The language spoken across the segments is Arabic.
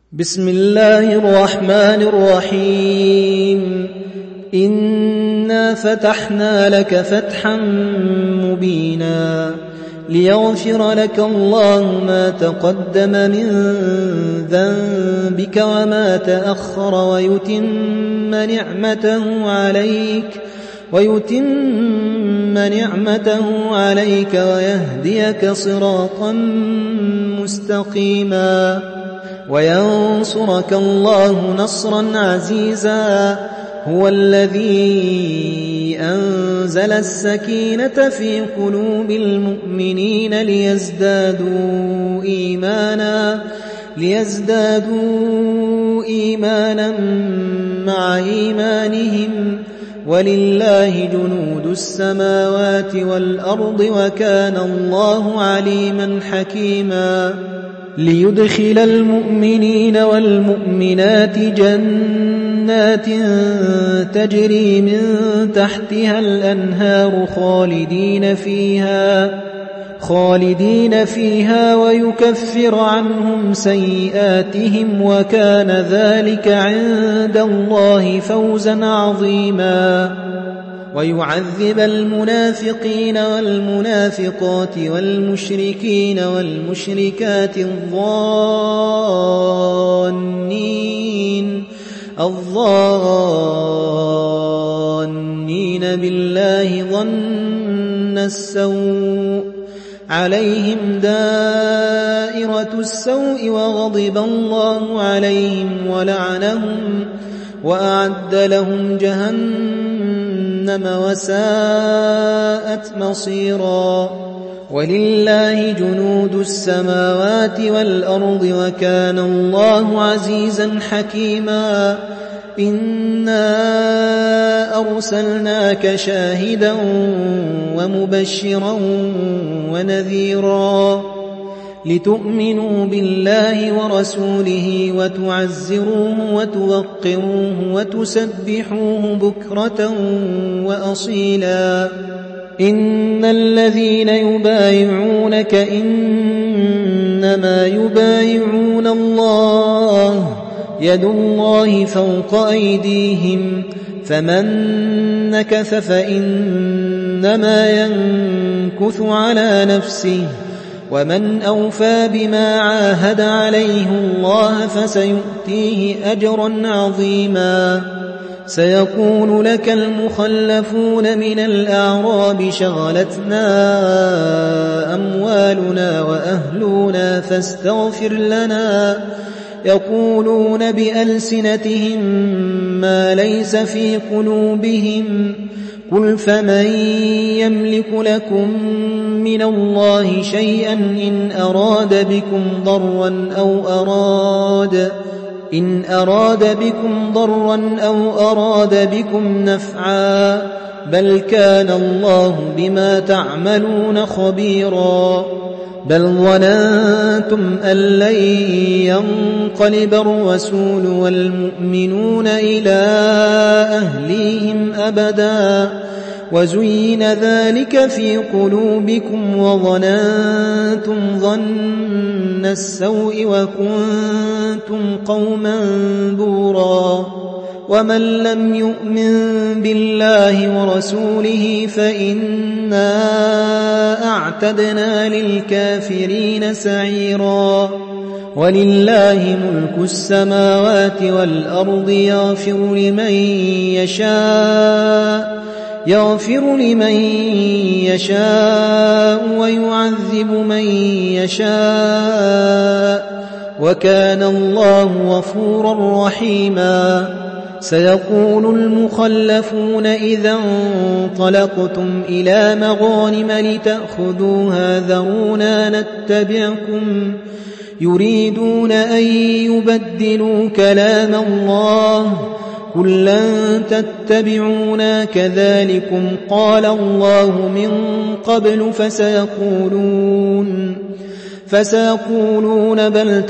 بسم الله الرحمن الرحيم إنا فتحنا لك فتحا مبينا ليغفر لك الله ما تقدم من ذنبك وما تأخر ويتم نعمته عليك ويهديك صراطا مستقيما وينصرك الله نصرا عزيزا هو الذي أنزل السكينة في قلوب المؤمنين ليزدادوا إيمانا مع إيمانهم ولله جنود السماوات والأرض وكان الله عليما حكيما ليدخل المؤمنين والمؤمنات جنات تجري من تحتها الأنهار خالدين فيها ويكفر عنهم سيئاتهم وكان ذلك عند الله فوزا عظيما ويعذب المنافقين والمنافقات والمشركين والمشركات الظانين بالله ظن السوء عليهم دائرة السوء وغضب الله عليهم ولعنهم وأعد لهم جهنم وساءت مصيرا ولله جنود السماوات والأرض وكان الله عزيزا حكيما إنا أرسلناك شاهدا ومبشرا ونذيرا لتؤمنوا بالله ورسوله وتعزروه وتوقروه وتسبحوه بكرة وأصيلا إن الذين يبايعونك إنما يبايعون الله يد الله فوق أيديهم فمن نكث فإنما ينكث على نفسه ومن أوفى بما عاهد عليه الله فسيؤتيه أجرا عظيما سيقول لك المخلفون من الأعراب شغلتنا أموالنا وأهلنا فاستغفر لنا يقولون بألسنتهم ما ليس في قلوبهم قل فمن يملك لكم من الله شيئا إن أراد بكم ضرا أو أراد بكم نفعا بل كان الله بما تعملون خبيرا بل ظننتم أن لن ينقلب الرسول والمؤمنون إلى أهليهم أبدا وزين ذلك في قلوبكم وظننتم ظن السوء وكنتم قوما بورا ومن لم يؤمن بالله ورسوله فإنا أعتدنا للكافرين سعيرا ولله ملك السماوات والأرض يغفر لمن يشاء ويعذب من يشاء وكان الله غفورا رحيما سيقول المخلفون إذا انطلقتم إلى مغانم لتأخذوها ذرونا نتبعكم يريدون أن يبدلوا كلام الله قل لن تتبعونا كذلكم قال الله من قبل فسيقولون بل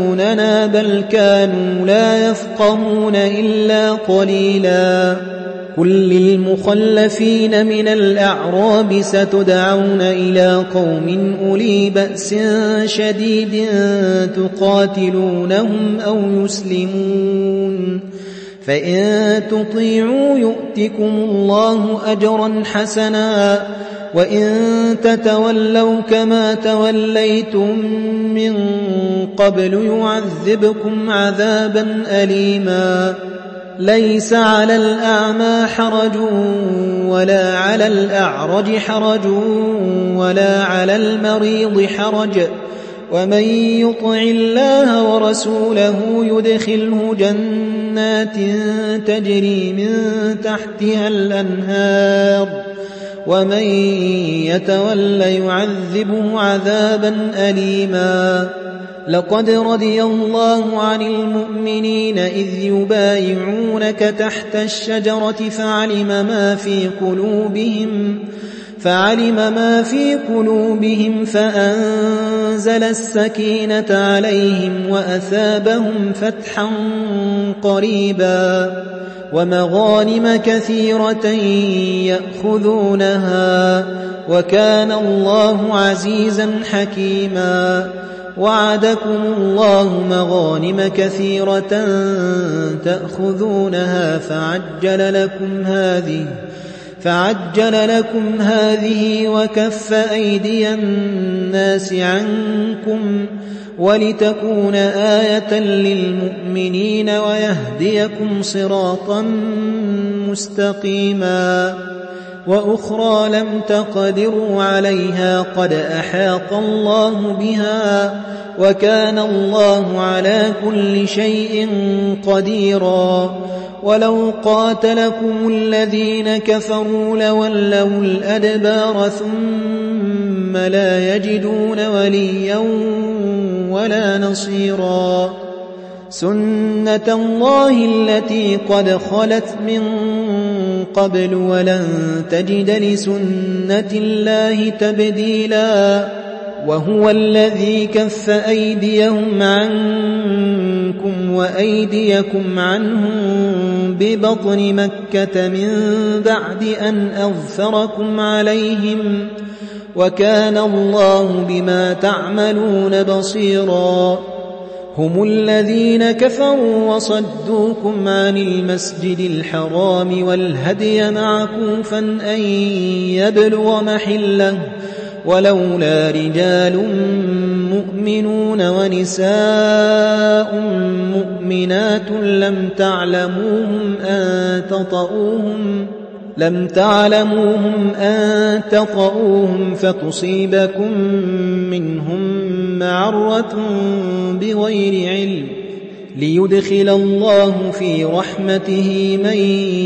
تحسدوننا بل كانوا لا يفقهون إلا قليلا قل للمخلفين من الأعراب ستدعون إلى قوم أولي بأس شديد تقاتلونهم أو يسلمون فإن تطيعوا يؤتكم الله أجرا حسنا وإن تتولوا كما توليتم من قبل يعذبكم عذابا أليما ليس على الأعمى حرج ولا على الأعرج حرج ولا على المريض حرج ومن يطع الله ورسوله يدخله جنات تجري من تحتها الأنهار ومن يتول يعذبه عذابا أليما لقد رضي الله عن المؤمنين إذ يبايعونك تحت الشجرة فعلم ما في قلوبهم فأنزل السكينة عليهم وأثابهم فتحا قريبا ومغانم كثيرة يأخذونها وكان الله عزيزا حكيما وعدكم الله مغانم كثيرة تأخذونها فعجل لكم هذه وكف أيدي الناس عنكم ولتكون آية للمؤمنين ويهديكم صراطا مستقيما وأخرى لم تقدروا عليها قد أحاط الله بها وكان الله على كل شيء قديرا ولو قاتلكم الذين كفروا لولوا الأدبار ثم لا يجدون وليا ولا نصيرا سنة الله التي قد خلت من قبل ولن تجد لسنة الله تبديلا وهو الذي كف أيديهم عنكم وأيديكم عنهم ببطن مكة من بعد أن أظفركم عليهم وكان الله بما تعملون بصيرا هم الذين كفروا وصدوكم عن المسجد الحرام والهدي معكوفا أن يبلغ محله ولولا رجال مؤمنون ونساء مؤمنات لم تعلموهم أن تطؤوهم فتصيبكم منهم معرة بغير علم ليدخل الله في رحمته من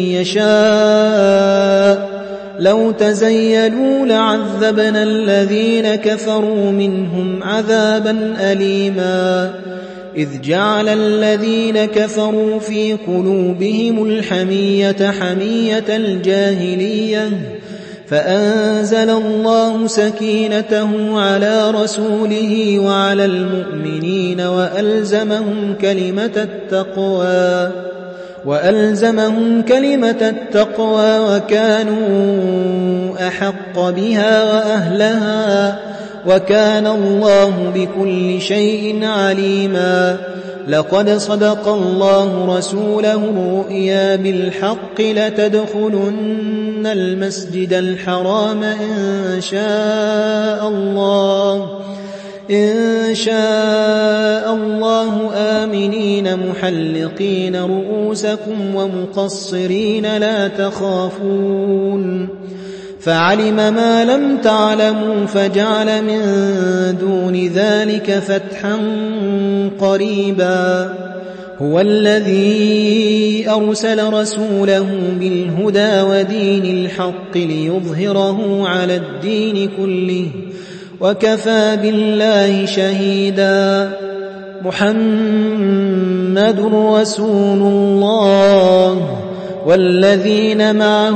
يشاء لو تزيلوا لعذبنا الذين كفروا منهم عذابا أليما إذ جعل الذين كفروا في قلوبهم الحمية حمية الجاهلية فأنزل الله سكينته على رسوله وعلى المؤمنين وألزمهم كلمة التقوى وكانوا أحق بها وأهلها وكان الله بكل شيء عليما لقد صدق الله رسوله الرؤيا بالحق لتدخلن المسجد الحرام إن شاء الله آمنين محلقين رؤوسكم ومقصرين لا تخافون فعلم ما لم تعلموا فجعل من دون ذلك فتحا قريبا هو الذي أرسل رسوله بالهدى ودين الحق ليظهره على الدين كله وكفى بالله شهيدا محمد رسول الله والذين معه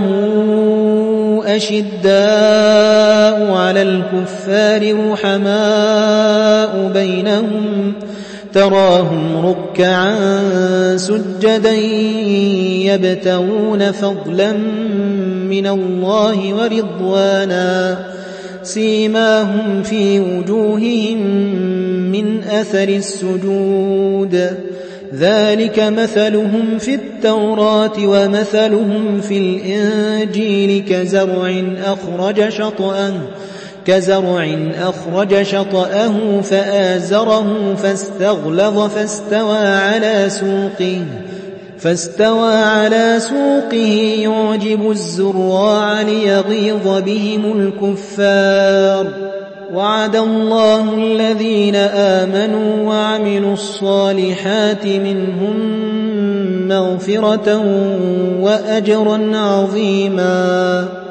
أشداء على الكفار رحماء بينهم تراهم ركعا سجدا يبتغون فضلا من الله ورضوانا سيماهم في وجوههم من أثر السجود ذلك مثلهم في التوراة ومثلهم في الإنجيل كزرع أخرج شطأه فآزره فاستغلظ فاستوى على سوقه يعجب الزراع ليغيظ بهم الكفار وعد الله الذين آمنوا وعملوا الصالحات منهم مغفرة وأجرا عظيما